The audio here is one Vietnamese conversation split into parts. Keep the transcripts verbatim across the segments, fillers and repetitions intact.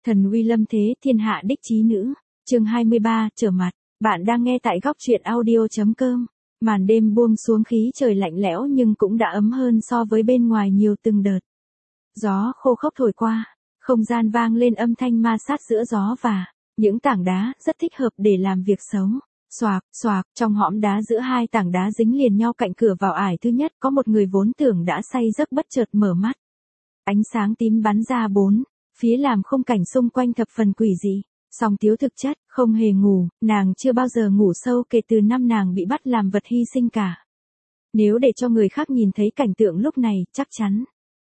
Thần uy lâm thế, thiên hạ đích chí nữ. Chương hai mươi ba, trở mặt. Bạn đang nghe tại góc truyện audio chấm com. Màn đêm buông xuống, khí trời lạnh lẽo nhưng cũng đã ấm hơn so với bên ngoài nhiều từng đợt. Gió khô khốc thổi qua, không gian vang lên âm thanh ma sát giữa gió và những tảng đá, rất thích hợp để làm việc xấu. Xoạc, xoạc, trong hõm đá giữa hai tảng đá dính liền nhau cạnh cửa vào ải thứ nhất, có một người vốn tưởng đã say giấc bất chợt mở mắt. Ánh sáng tím bắn ra bốn phía làm khung cảnh xung quanh thập phần quỷ dị. Song Tiếu thực chất không hề ngủ, nàng chưa bao giờ ngủ sâu kể từ năm nàng bị bắt làm vật hy sinh cả. Nếu để cho người khác nhìn thấy cảnh tượng lúc này, chắc chắn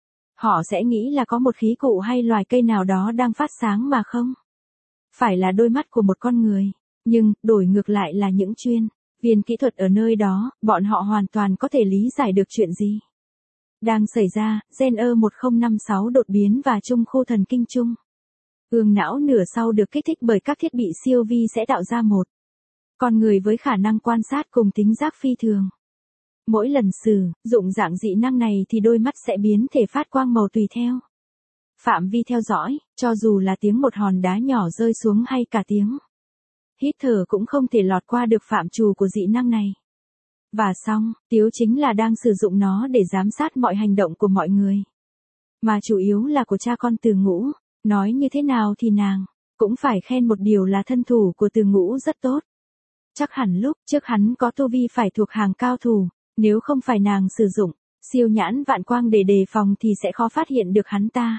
họ sẽ nghĩ là có một khí cụ hay loài cây nào đó đang phát sáng mà không phải là đôi mắt của một con người. Nhưng, đổi ngược lại là những chuyên viên kỹ thuật ở nơi đó, bọn họ hoàn toàn có thể lý giải được chuyện gì đang xảy ra. Gen E một không năm sáu đột biến và trung khu thần kinh trung ương não nửa sau được kích thích bởi các thiết bị siêu vi sẽ tạo ra một con người với khả năng quan sát cùng tính giác phi thường. Mỗi lần sử dụng dạng dị năng này thì đôi mắt sẽ biến thể phát quang màu tùy theo phạm vi theo dõi, cho dù là tiếng một hòn đá nhỏ rơi xuống hay cả tiếng hít thở cũng không thể lọt qua được phạm trù của dị năng này. Và xong, Tiếu chính là đang sử dụng nó để giám sát mọi hành động của mọi người. Mà chủ yếu là của cha con Từ Ngũ. Nói như thế nào thì nàng cũng phải khen một điều là thân thủ của Từ Ngũ rất tốt. Chắc hẳn lúc trước hắn có tu vi phải thuộc hàng cao thủ, nếu không phải nàng sử dụng siêu nhãn vạn quang để đề phòng thì sẽ khó phát hiện được hắn ta.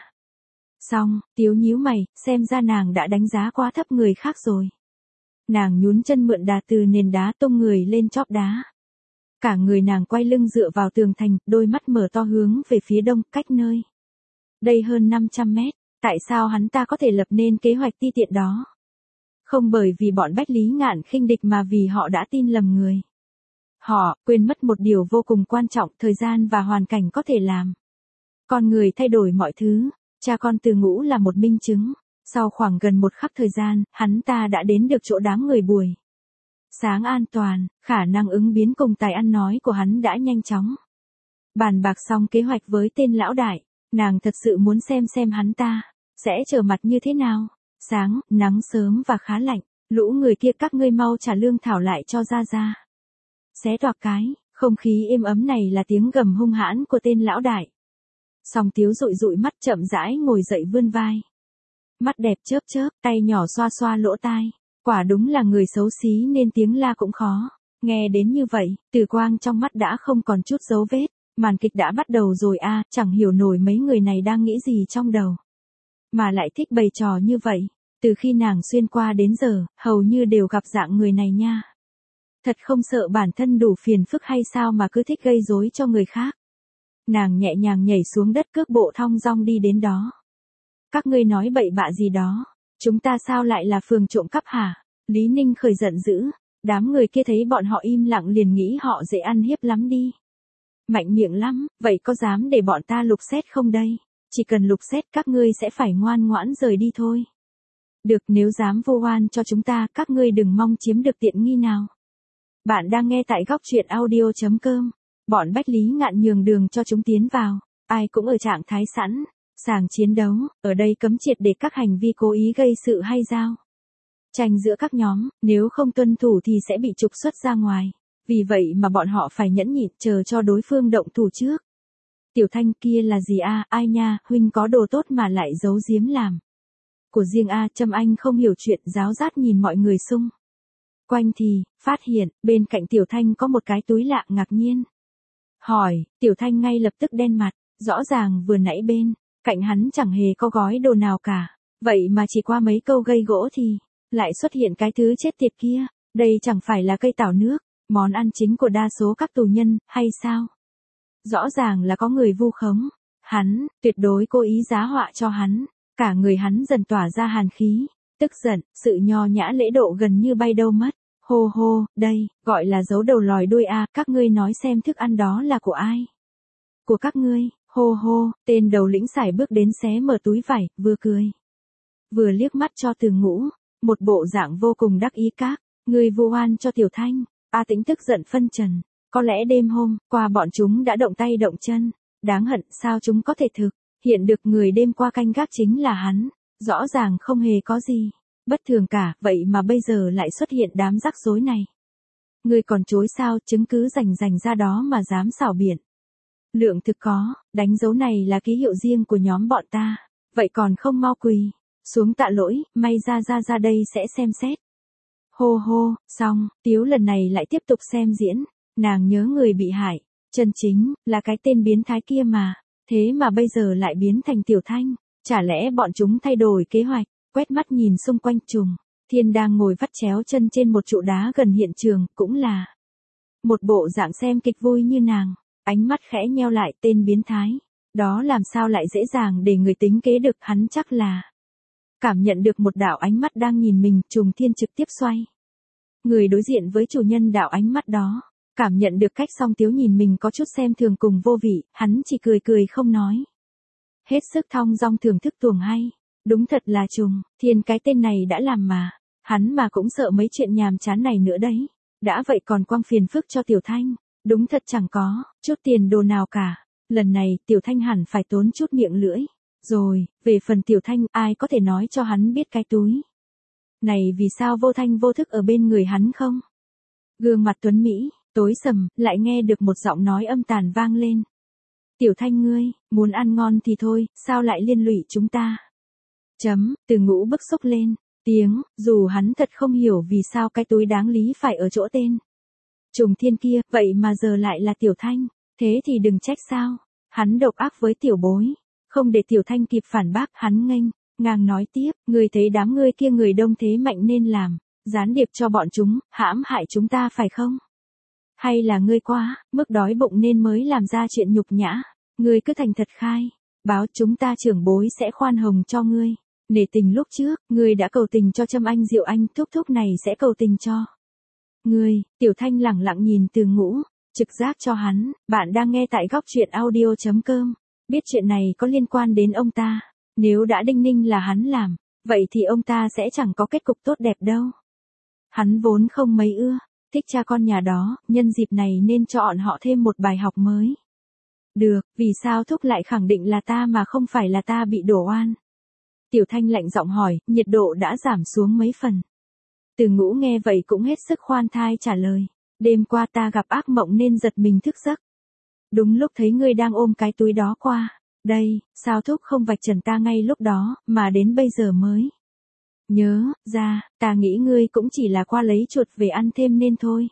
Xong, Tiếu nhíu mày, xem ra nàng đã đánh giá quá thấp người khác rồi. Nàng nhún chân mượn đà từ nền đá tung người lên chóp đá. Cả người nàng quay lưng dựa vào tường thành, đôi mắt mở to hướng về phía đông, cách nơi đây hơn năm trăm mét. Tại sao hắn ta có thể lập nên kế hoạch ti tiện đó? Không bởi vì bọn Bách Lý Ngạn khinh địch mà vì họ đã tin lầm người. Họ quên mất một điều vô cùng quan trọng, thời gian và hoàn cảnh có thể làm con người thay đổi mọi thứ. Cha con Từ Ngũ là một minh chứng. Sau khoảng gần một khắc thời gian, hắn ta đã đến được chỗ đám người buổi sáng an toàn. Khả năng ứng biến cùng tài ăn nói của hắn đã nhanh chóng bàn bạc xong kế hoạch với tên lão đại. Nàng thật sự muốn xem xem hắn ta sẽ trở mặt như thế nào. Sáng, nắng sớm và khá lạnh. Lũ người kia các ngươi mau trả lương thảo lại cho ra ra. Xé toạc cái, không khí êm ấm này là tiếng gầm hung hãn của tên lão đại. Song Tiếu dụi dụi mắt chậm rãi ngồi dậy vươn vai. Mắt đẹp chớp chớp, tay nhỏ xoa xoa lỗ tai. Quả đúng là người xấu xí nên tiếng la cũng khó nghe đến như vậy. Từ quang trong mắt đã không còn chút dấu vết. Màn kịch đã bắt đầu rồi a, à, chẳng hiểu nổi mấy người này đang nghĩ gì trong đầu mà lại thích bày trò như vậy. Từ khi nàng xuyên qua đến giờ, hầu như đều gặp dạng người này nha. Thật không sợ bản thân đủ phiền phức hay sao mà cứ thích gây rối cho người khác. Nàng nhẹ nhàng nhảy xuống đất, cước bộ thong dong đi đến đó. Các ngươi nói bậy bạ gì đó? Chúng ta sao lại là phường trộm cắp hả? Lý Ninh khởi giận dữ. Đám người kia thấy bọn họ im lặng liền nghĩ họ dễ ăn hiếp lắm đi. Mạnh miệng lắm, vậy có dám để bọn ta lục xét không đây? Chỉ cần lục xét các ngươi sẽ phải ngoan ngoãn rời đi thôi. Được, nếu dám vu oan cho chúng ta, các ngươi đừng mong chiếm được tiện nghi nào. Bạn đang nghe tại góc truyện audio chấm com. Bọn Bách Lý Ngạn nhường đường cho chúng tiến vào. Ai cũng ở trạng thái sẵn sàng chiến đấu. Ở đây cấm triệt để các hành vi cố ý gây sự hay giao tranh giữa các nhóm. Nếu không tuân thủ thì sẽ bị trục xuất ra ngoài. Vì vậy mà bọn họ phải nhẫn nhịn chờ cho đối phương động thủ trước. Tiểu Thanh kia là gì a? À? Ai nha, huynh có đồ tốt mà lại giấu giếm làm của riêng a? À? Trâm Anh không hiểu chuyện, giáo giác nhìn mọi người xung quanh thì phát hiện bên cạnh Tiểu Thanh có một cái túi lạ, ngạc nhiên hỏi. Tiểu Thanh ngay lập tức đen mặt. Rõ ràng vừa nãy bên cạnh hắn chẳng hề có gói đồ nào cả. Vậy mà chỉ qua mấy câu gây gỗ thì lại xuất hiện cái thứ chết tiệt kia. Đây chẳng phải là cây tảo nước, món ăn chính của đa số các tù nhân, hay sao? Rõ ràng là có người vu khống hắn, tuyệt đối cố ý giá họa cho hắn. Cả người hắn dần tỏa ra hàn khí, tức giận, sự nho nhã lễ độ gần như bay đâu mất. Hô hô, đây, gọi là giấu đầu lòi đuôi a, à, các ngươi nói xem thức ăn đó là của ai? Của các ngươi. Hô hô, tên đầu lĩnh sải bước đến xé mở túi vải, vừa cười vừa liếc mắt cho Từ Ngũ, một bộ dạng vô cùng đắc ý. Các ngươi vu oan cho Tiểu Thanh. A Tĩnh tức giận phân trần. Có lẽ đêm hôm qua bọn chúng đã động tay động chân. Đáng hận, sao chúng có thể thực hiện được người đêm qua canh gác chính là hắn. Rõ ràng không hề có gì bất thường cả, vậy mà bây giờ lại xuất hiện đám rắc rối này. Ngươi còn chối sao, chứng cứ rành rành ra đó mà dám xảo biện. Lượng thực có, đánh dấu này là ký hiệu riêng của nhóm bọn ta, vậy còn không mau quỳ xuống tạ lỗi, may ra ra ra đây sẽ xem xét. Hô hô, xong, Tiếu lần này lại tiếp tục xem diễn, nàng nhớ người bị hại, chân chính, là cái tên biến thái kia mà, thế mà bây giờ lại biến thành Tiểu Thanh, chả lẽ bọn chúng thay đổi kế hoạch, quét mắt nhìn xung quanh Trùng. Thiên đang ngồi vắt chéo chân trên một trụ đá gần hiện trường, cũng là một bộ dạng xem kịch vui như nàng, ánh mắt khẽ nheo lại, tên biến thái, đó làm sao lại dễ dàng để người tính kế được, hắn chắc là cảm nhận được một đạo ánh mắt đang nhìn mình, Trùng Thiên trực tiếp xoay người đối diện với chủ nhân đạo ánh mắt đó, cảm nhận được cách Song Tiếu nhìn mình có chút xem thường cùng vô vị, hắn chỉ cười cười không nói. Hết sức thong dong thưởng thức tuồng hay, đúng thật là Trùng Thiên cái tên này đã làm mà, hắn mà cũng sợ mấy chuyện nhàm chán này nữa đấy, đã vậy còn quăng phiền phức cho Tiểu Thanh, đúng thật chẳng có chút tiền đồ nào cả, lần này Tiểu Thanh hẳn phải tốn chút miệng lưỡi. Rồi, về phần Tiểu Thanh, ai có thể nói cho hắn biết cái túi này vì sao vô thanh vô thức ở bên người hắn không? Gương mặt tuấn Mỹ, tối sầm, lại nghe được một giọng nói âm tàn vang lên. Tiểu Thanh ngươi, muốn ăn ngon thì thôi, sao lại liên lụy chúng ta? Chấm, Từ Ngũ bức xúc lên, tiếng, dù hắn thật không hiểu vì sao cái túi đáng lý phải ở chỗ tên Trùng Thiên kia, vậy mà giờ lại là Tiểu Thanh, thế thì đừng trách sao, hắn độc ác với tiểu bối. Không để Tiểu Thanh kịp phản bác, hắn nghênh ngang nói tiếp, ngươi thấy đám ngươi kia người đông thế mạnh nên làm gián điệp cho bọn chúng, hãm hại chúng ta phải không? Hay là ngươi quá mức đói bụng nên mới làm ra chuyện nhục nhã? Ngươi cứ thành thật khai, báo chúng ta trưởng bối sẽ khoan hồng cho ngươi. Nể tình lúc trước, ngươi đã cầu tình cho Trâm Anh, Diệu Anh, thúc thúc này sẽ cầu tình cho ngươi. Tiểu Thanh lẳng lặng nhìn Từ Ngũ, trực giác cho hắn, bạn đang nghe tại góc truyện audio chấm com. Biết chuyện này có liên quan đến ông ta, nếu đã đinh ninh là hắn làm, vậy thì ông ta sẽ chẳng có kết cục tốt đẹp đâu. Hắn vốn không mấy ưa thích cha con nhà đó, nhân dịp này nên cho bọn họ thêm một bài học mới. Được, vì sao thúc lại khẳng định là ta mà không phải là ta bị đổ oan? Tiểu Thanh lạnh giọng hỏi, nhiệt độ đã giảm xuống mấy phần. Từ Ngũ nghe vậy cũng hết sức khoan thai trả lời, đêm qua ta gặp ác mộng nên giật mình thức giấc. Đúng lúc thấy ngươi đang ôm cái túi đó qua đây, sao thúc không vạch trần ta ngay lúc đó, mà đến bây giờ mới nhớ ra, ta nghĩ ngươi cũng chỉ là qua lấy chuột về ăn thêm nên thôi.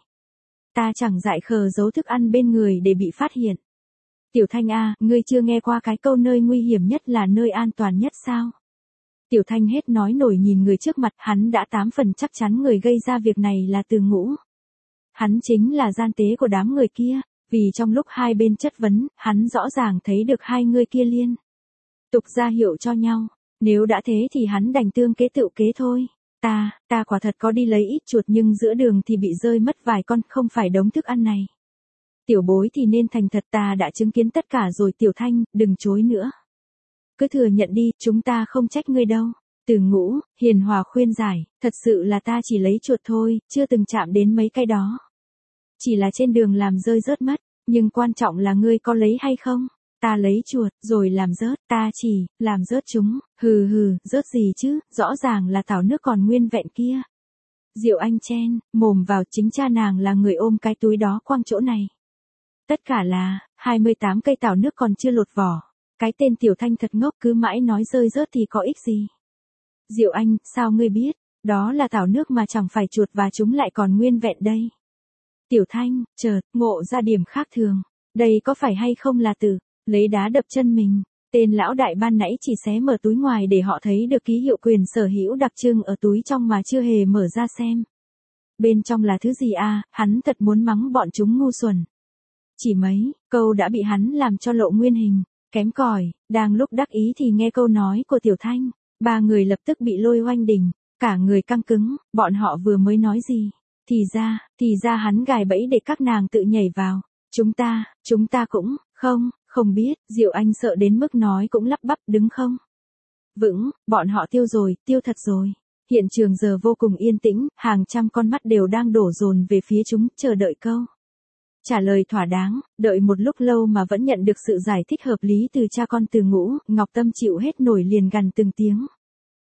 Ta chẳng dại khờ giấu thức ăn bên người để bị phát hiện. Tiểu Thanh a, ngươi chưa nghe qua cái câu nơi nguy hiểm nhất là nơi an toàn nhất sao? Tiểu Thanh hết nói nổi nhìn người trước mặt, hắn đã tám phần chắc chắn người gây ra việc này là Từ Ngũ. Hắn chính là gian tế của đám người kia. Vì trong lúc hai bên chất vấn, hắn rõ ràng thấy được hai người kia liên tục ra hiệu cho nhau. Nếu đã thế thì hắn đành tương kế tự kế thôi. Ta, ta quả thật có đi lấy ít chuột nhưng giữa đường thì bị rơi mất vài con, không phải đống thức ăn này. Tiểu bối thì nên thành thật, ta đã chứng kiến tất cả rồi. Tiểu Thanh, đừng chối nữa. Cứ thừa nhận đi, chúng ta không trách ngươi đâu. Từ Ngũ, hiền hòa khuyên giải, thật sự là ta chỉ lấy chuột thôi, chưa từng chạm đến mấy cái đó. Chỉ là trên đường làm rơi rớt mất, nhưng quan trọng là ngươi có lấy hay không? Ta lấy chuột, rồi làm rớt, ta chỉ, làm rớt chúng, hừ hừ, rớt gì chứ, rõ ràng là tảo nước còn nguyên vẹn kia. Diệu Anh chen, mồm vào, chính cha nàng là người ôm cái túi đó quăng chỗ này. Tất cả là, hai mươi tám cây tảo nước còn chưa lột vỏ. Cái tên Tiểu Thanh thật ngốc, cứ mãi nói rơi rớt thì có ích gì. Diệu Anh, sao ngươi biết, đó là tảo nước mà chẳng phải chuột và chúng lại còn nguyên vẹn đây. Tiểu Thanh, chợt, ngộ ra điểm khác thường. Đây có phải hay không là từ, lấy đá đập chân mình. Tên lão đại ban nãy chỉ xé mở túi ngoài để họ thấy được ký hiệu quyền sở hữu đặc trưng ở túi trong mà chưa hề mở ra xem. Bên trong là thứ gì à, hắn thật muốn mắng bọn chúng ngu xuẩn. Chỉ mấy câu đã bị hắn làm cho lộ nguyên hình, kém cỏi. Đang lúc đắc ý thì nghe câu nói của Tiểu Thanh, ba người lập tức bị lôi oanh đỉnh, cả người căng cứng, bọn họ vừa mới nói gì? Thì ra, thì ra hắn gài bẫy để các nàng tự nhảy vào. Chúng ta, chúng ta cũng, không, không biết. Diệu Anh sợ đến mức nói cũng lắp bắp, đứng không vững, bọn họ tiêu rồi, tiêu thật rồi. Hiện trường giờ vô cùng yên tĩnh, hàng trăm con mắt đều đang đổ dồn về phía chúng, chờ đợi câu trả lời thỏa đáng. Đợi một lúc lâu mà vẫn nhận được sự giải thích hợp lý từ cha con Từ Ngũ, Ngọc Tâm chịu hết nổi liền gằn từng tiếng.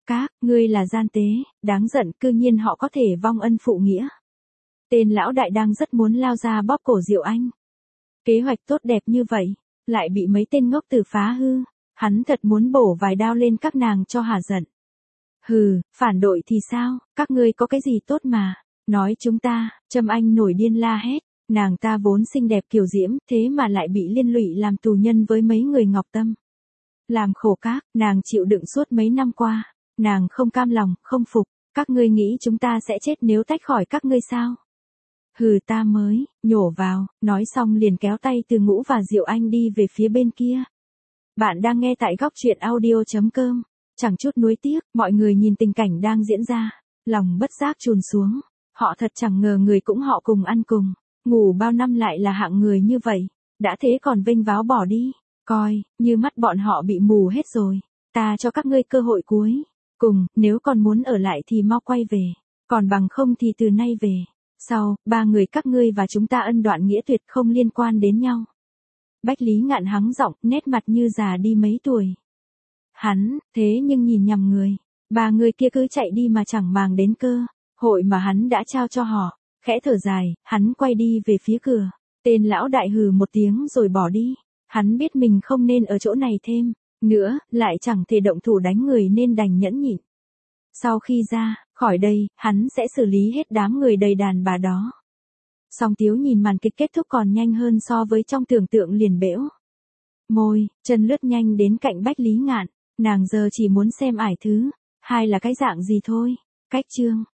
Các, ngươi là gian tế, đáng giận, cư nhiên họ có thể vong ân phụ nghĩa. Tên lão đại đang rất muốn lao ra bóp cổ Diệu Anh. Kế hoạch tốt đẹp như vậy, lại bị mấy tên ngốc tử phá hư, hắn thật muốn bổ vài đao lên các nàng cho hả giận. Hừ, phản đội thì sao, các ngươi có cái gì tốt mà, nói chúng ta, Trâm Anh nổi điên la hét, nàng ta vốn xinh đẹp kiều diễm, thế mà lại bị liên lụy làm tù nhân với mấy người Ngọc Tâm. Làm khổ Các, nàng chịu đựng suốt mấy năm qua, nàng không cam lòng, không phục, các ngươi nghĩ chúng ta sẽ chết nếu tách khỏi các ngươi sao? Hừ, ta mới, nhổ vào, nói xong liền kéo tay Từ Ngũ và Diệu Anh đi về phía bên kia. Bạn đang nghe tại góc truyện audio.com, chẳng chút nuối tiếc, mọi người nhìn tình cảnh đang diễn ra, lòng bất giác trùn xuống, họ thật chẳng ngờ người cũng họ cùng ăn cùng, ngủ bao năm lại là hạng người như vậy, đã thế còn vênh váo bỏ đi, coi, như mắt bọn họ bị mù hết rồi, ta cho các ngươi cơ hội cuối, cùng, nếu còn muốn ở lại thì mau quay về, còn bằng không thì từ nay về. Sau, ba người các ngươi và chúng ta ân đoạn nghĩa tuyệt không liên quan đến nhau. Bách Lý Ngạn hắng giọng, nét mặt như già đi mấy tuổi. Hắn, thế nhưng nhìn nhầm người. Ba người kia cứ chạy đi mà chẳng màng đến cơ hội mà hắn đã trao cho họ. Khẽ thở dài, hắn quay đi về phía cửa. Tên lão đại hừ một tiếng rồi bỏ đi. Hắn biết mình không nên ở chỗ này thêm nữa, lại chẳng thể động thủ đánh người nên đành nhẫn nhịn. Sau khi ra khỏi đây, hắn sẽ xử lý hết đám người đầy đàn bà đó. Song Tiếu nhìn màn kịch kết thúc còn nhanh hơn so với trong tưởng tượng liền bẽo môi, chân lướt nhanh đến cạnh Bách Lý Ngạn, nàng giờ chỉ muốn xem ải thứ hai là cái dạng gì thôi. Cách chương